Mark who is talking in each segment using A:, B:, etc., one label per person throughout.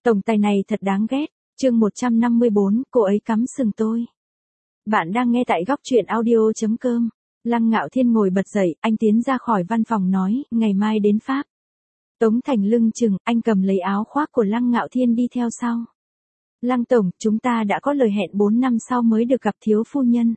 A: Tổng tài này thật đáng ghét. Chương 154, cô ấy cắm sừng tôi. Bạn đang nghe tại góc truyện audio.com. Lăng Ngạo Thiên ngồi bật dậy, anh tiến ra khỏi văn phòng nói, ngày mai đến Pháp. Tống Thành lưng chừng, anh cầm lấy áo khoác của Lăng Ngạo Thiên đi theo sau. Lăng tổng, chúng ta đã có lời hẹn 4 năm sau mới được gặp thiếu phu nhân.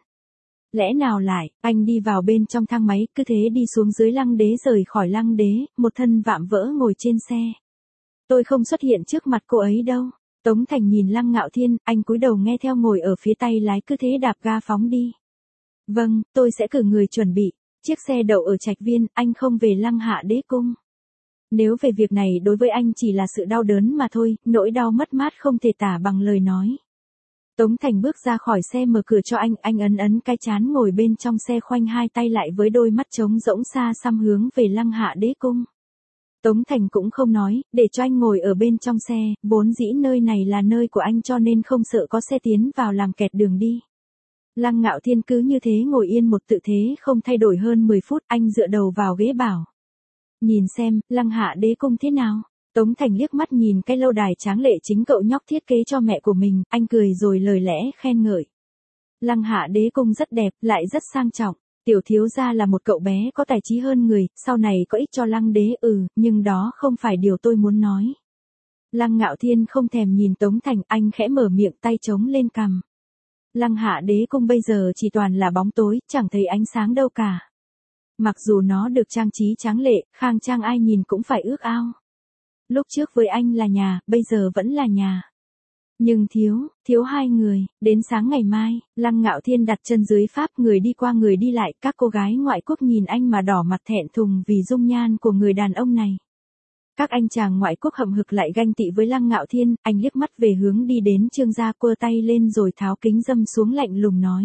A: Lẽ nào lại, anh đi vào bên trong thang máy, cứ thế đi xuống dưới Lăng Đế rời khỏi Lăng Đế, một thân vạm vỡ ngồi trên xe. Tôi không xuất hiện trước mặt cô ấy đâu. Tống Thành nhìn Lăng Ngạo Thiên, anh cúi đầu nghe theo ngồi ở phía tay lái cứ thế đạp ga phóng đi. Vâng, tôi sẽ cử người chuẩn bị. Chiếc xe đậu ở Trạch Viên, anh không về Lăng Hạ Đế cung. Nếu về việc này đối với anh chỉ là sự đau đớn mà thôi, nỗi đau mất mát không thể tả bằng lời nói. Tống Thành bước ra khỏi xe mở cửa cho anh ấn cái trán ngồi bên trong xe khoanh hai tay lại với đôi mắt trống rỗng xa xăm hướng về Lăng Hạ Đế cung. Tống Thành cũng không nói, để cho anh ngồi ở bên trong xe, vốn dĩ nơi này là nơi của anh cho nên không sợ có xe tiến vào làm kẹt đường đi. Lăng Ngạo Thiên cứ như thế ngồi yên một tự thế không thay đổi hơn 10 phút, anh dựa đầu vào ghế bảo. Nhìn xem, Lăng Hạ Đế cung thế nào? Tống Thành liếc mắt nhìn cái lâu đài tráng lệ chính cậu nhóc thiết kế cho mẹ của mình, anh cười rồi lời lẽ khen ngợi. Lăng Hạ Đế cung rất đẹp, lại rất sang trọng. Tiểu thiếu gia là một cậu bé có tài trí hơn người, sau này có ích cho Lăng Đế nhưng đó không phải điều tôi muốn nói. Lăng Ngạo Thiên không thèm nhìn Tống Thành, anh khẽ mở miệng tay trống lên cằm. Lăng Hạ Đế cung bây giờ chỉ toàn là bóng tối, chẳng thấy ánh sáng đâu cả. Mặc dù nó được trang trí tráng lệ, khang trang ai nhìn cũng phải ước ao. Lúc trước với anh là nhà, bây giờ vẫn là nhà. Nhưng thiếu hai người, đến sáng ngày mai, Lăng Ngạo Thiên đặt chân dưới Pháp, người đi qua người đi lại, các cô gái ngoại quốc nhìn anh mà đỏ mặt thẹn thùng vì dung nhan của người đàn ông này. Các anh chàng ngoại quốc hậm hực lại ganh tị với Lăng Ngạo Thiên, anh liếc mắt về hướng đi đến Trương gia quơ tay lên rồi tháo kính dâm xuống lạnh lùng nói.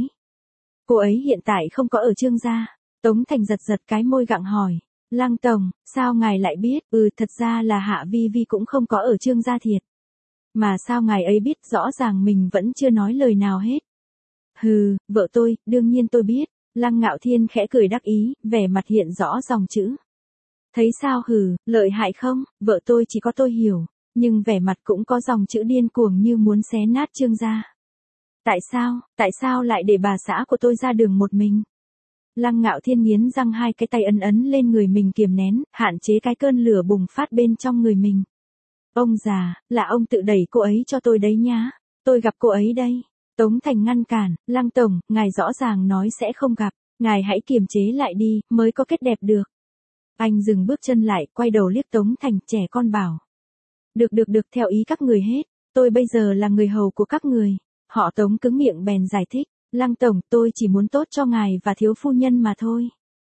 A: Cô ấy hiện tại không có ở Trương gia. Tống Thành giật cái môi gặng hỏi. Lăng tổng, sao ngài lại biết? Thật ra là Hạ Vi Vi cũng không có ở Trương gia thiệt. Mà sao ngài ấy biết, rõ ràng mình vẫn chưa nói lời nào hết. Vợ tôi, đương nhiên tôi biết. Lăng Ngạo Thiên khẽ cười đắc ý, vẻ mặt hiện rõ dòng chữ. Thấy sao lợi hại không, vợ tôi chỉ có tôi hiểu, nhưng vẻ mặt cũng có dòng chữ điên cuồng như muốn xé nát Trương gia. Tại sao lại để bà xã của tôi ra đường một mình? Lăng Ngạo Thiên nghiến răng, hai cái tay ấn lên người mình kiềm nén, hạn chế cái cơn lửa bùng phát bên trong người mình. Ông già, là ông tự đẩy cô ấy cho tôi đấy nhá. Tôi gặp cô ấy đây. Tống Thành ngăn cản, Lăng tổng, ngài rõ ràng nói sẽ không gặp. Ngài hãy kiềm chế lại đi, mới có kết đẹp được. Anh dừng bước chân lại, quay đầu liếc Tống Thành, trẻ con bảo. Được, theo ý các người hết. Tôi bây giờ là người hầu của các người. Họ Tống cứng miệng bèn giải thích. Lăng tổng, tôi chỉ muốn tốt cho ngài và thiếu phu nhân mà thôi.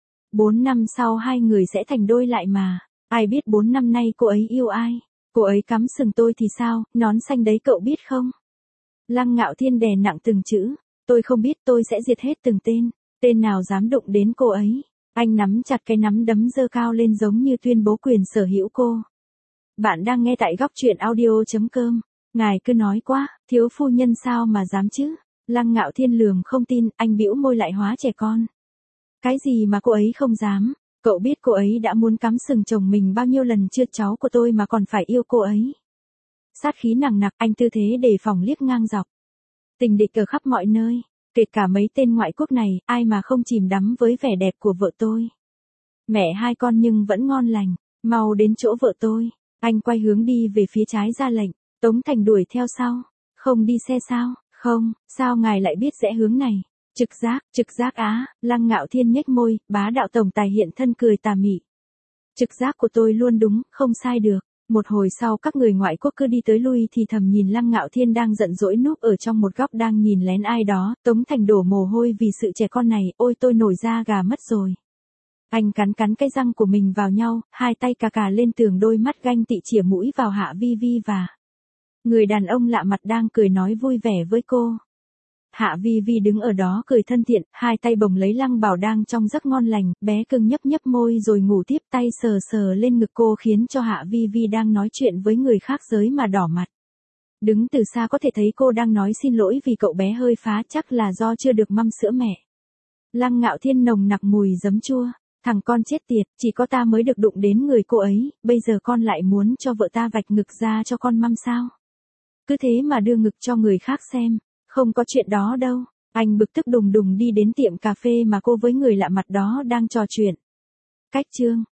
A: 4 năm sau hai người sẽ thành đôi lại mà. Ai biết 4 năm nay cô ấy yêu ai? Cô ấy cắm sừng tôi thì sao, nón xanh đấy cậu biết không? Lăng Ngạo Thiên đè nặng từng chữ. Tôi không biết, tôi sẽ diệt hết từng tên. Tên nào dám đụng đến cô ấy. Anh nắm chặt cái nắm đấm giơ cao lên giống như tuyên bố quyền sở hữu cô. Bạn đang nghe tại góc truyện audio.com. Ngài cứ nói quá, thiếu phu nhân sao mà dám chứ? Lăng Ngạo Thiên lườm không tin, anh bĩu môi lại hóa trẻ con. Cái gì mà cô ấy không dám? Cậu biết cô ấy đã muốn cắm sừng chồng mình bao nhiêu lần chưa, cháu của tôi mà còn phải yêu cô ấy. Sát khí nặng nặc, anh tư thế đề phòng liếc ngang dọc. Tình địch ở khắp mọi nơi, kể cả mấy tên ngoại quốc này, ai mà không chìm đắm với vẻ đẹp của vợ tôi. Mẹ hai con nhưng vẫn ngon lành, mau đến chỗ vợ tôi. Anh quay hướng đi về phía trái ra lệnh, Tống Thành đuổi theo sau. Không đi xe sao? Không, sao ngài lại biết rẽ hướng này? Trực giác á, Lăng Ngạo Thiên nhếch môi, bá đạo tổng tài hiện thân cười tà mị. Trực giác của tôi luôn đúng, không sai được. Một hồi sau các người ngoại quốc cứ đi tới lui thì thầm nhìn Lăng Ngạo Thiên đang giận dỗi núp ở trong một góc đang nhìn lén ai đó. Tống Thành đổ mồ hôi vì sự trẻ con này, ôi tôi nổi da gà mất rồi. Anh cắn cái răng của mình vào nhau, hai tay cà lên tường, đôi mắt ganh tị chìa mũi vào Hạ Vi Vi và người đàn ông lạ mặt đang cười nói vui vẻ với cô. Hạ Vi Vi đứng ở đó cười thân thiện, hai tay bồng lấy Lăng Bảo đang trong giấc ngon lành, bé cưng nhấp môi rồi ngủ tiếp, tay sờ lên ngực cô khiến cho Hạ Vi Vi đang nói chuyện với người khác giới mà đỏ mặt. Đứng từ xa có thể thấy cô đang nói xin lỗi vì cậu bé hơi phá, chắc là do chưa được măm sữa mẹ. Lăng Ngạo Thiên nồng nặc mùi giấm chua, Thằng con chết tiệt, chỉ có ta mới được đụng đến người cô ấy, bây giờ con lại muốn cho vợ ta vạch ngực ra cho con măm sao? Cứ thế mà đưa ngực cho người khác xem, không có chuyện đó đâu. Anh bực tức đùng đùng đi đến tiệm cà phê mà cô với người lạ mặt đó đang trò chuyện. Cách chương